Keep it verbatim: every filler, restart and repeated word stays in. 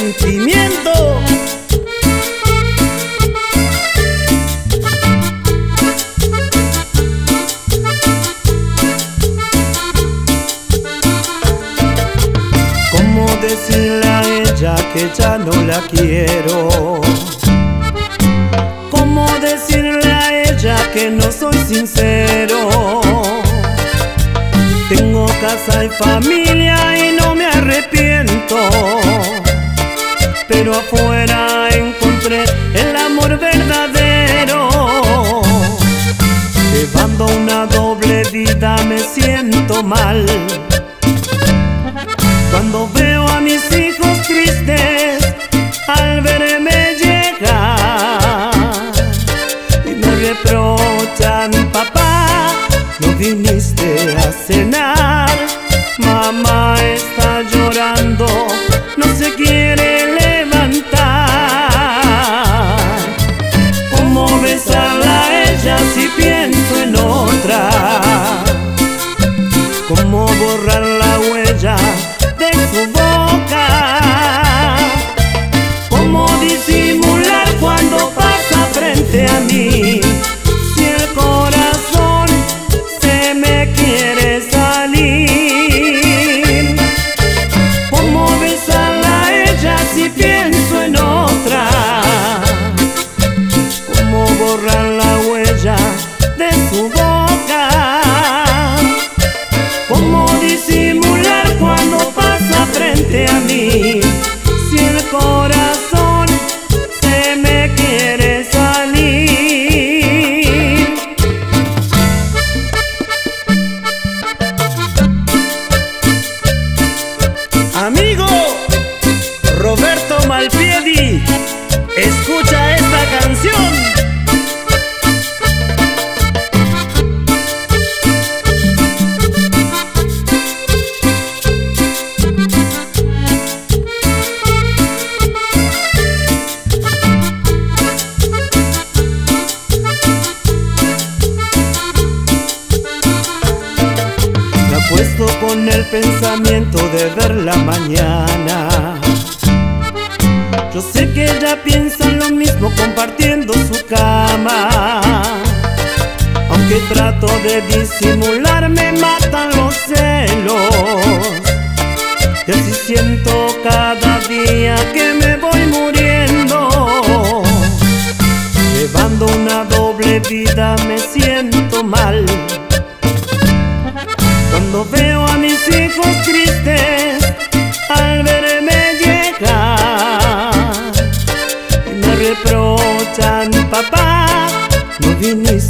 sentimiento. ¿Cómo decirle a ella que ya no la quiero? ¿Cómo decirle a ella que no soy sincero? Tengo casa y familia y no me arrepiento, pero afuera encontré el amor verdadero. Llevando una doble vida me siento mal cuando veo a mis hijos tristes al verme llegar y me reprochan: papá, no viniste a cenar, mamá está llorando, no se quiere levantar. ¿Cómo besarla a ella si pienso en otra? ¿Cómo borrar la huella de su boca? ¿Cómo disimular cuando pasa frente a mí si el corazón se me quiere salir? ¿Cómo besarla a ella si pienso en otra? ¿Cómo borrar la huella de su boca? ¿Cómo disimular cuando pasa frente a mí si el corazón se me quiere salir? Amigo Roberto Malpiedi, escucha esta canción. Puesto con el pensamiento de verla mañana. Yo sé que ella piensa lo mismo compartiendo su cama. Aunque trato de disimular, me matan los celos. Y así siento cada día que me voy muriendo. Llevando una doble vida me siento mal cuando veo a mis hijos tristes al verme llegar y me reprochan: papá, no viniste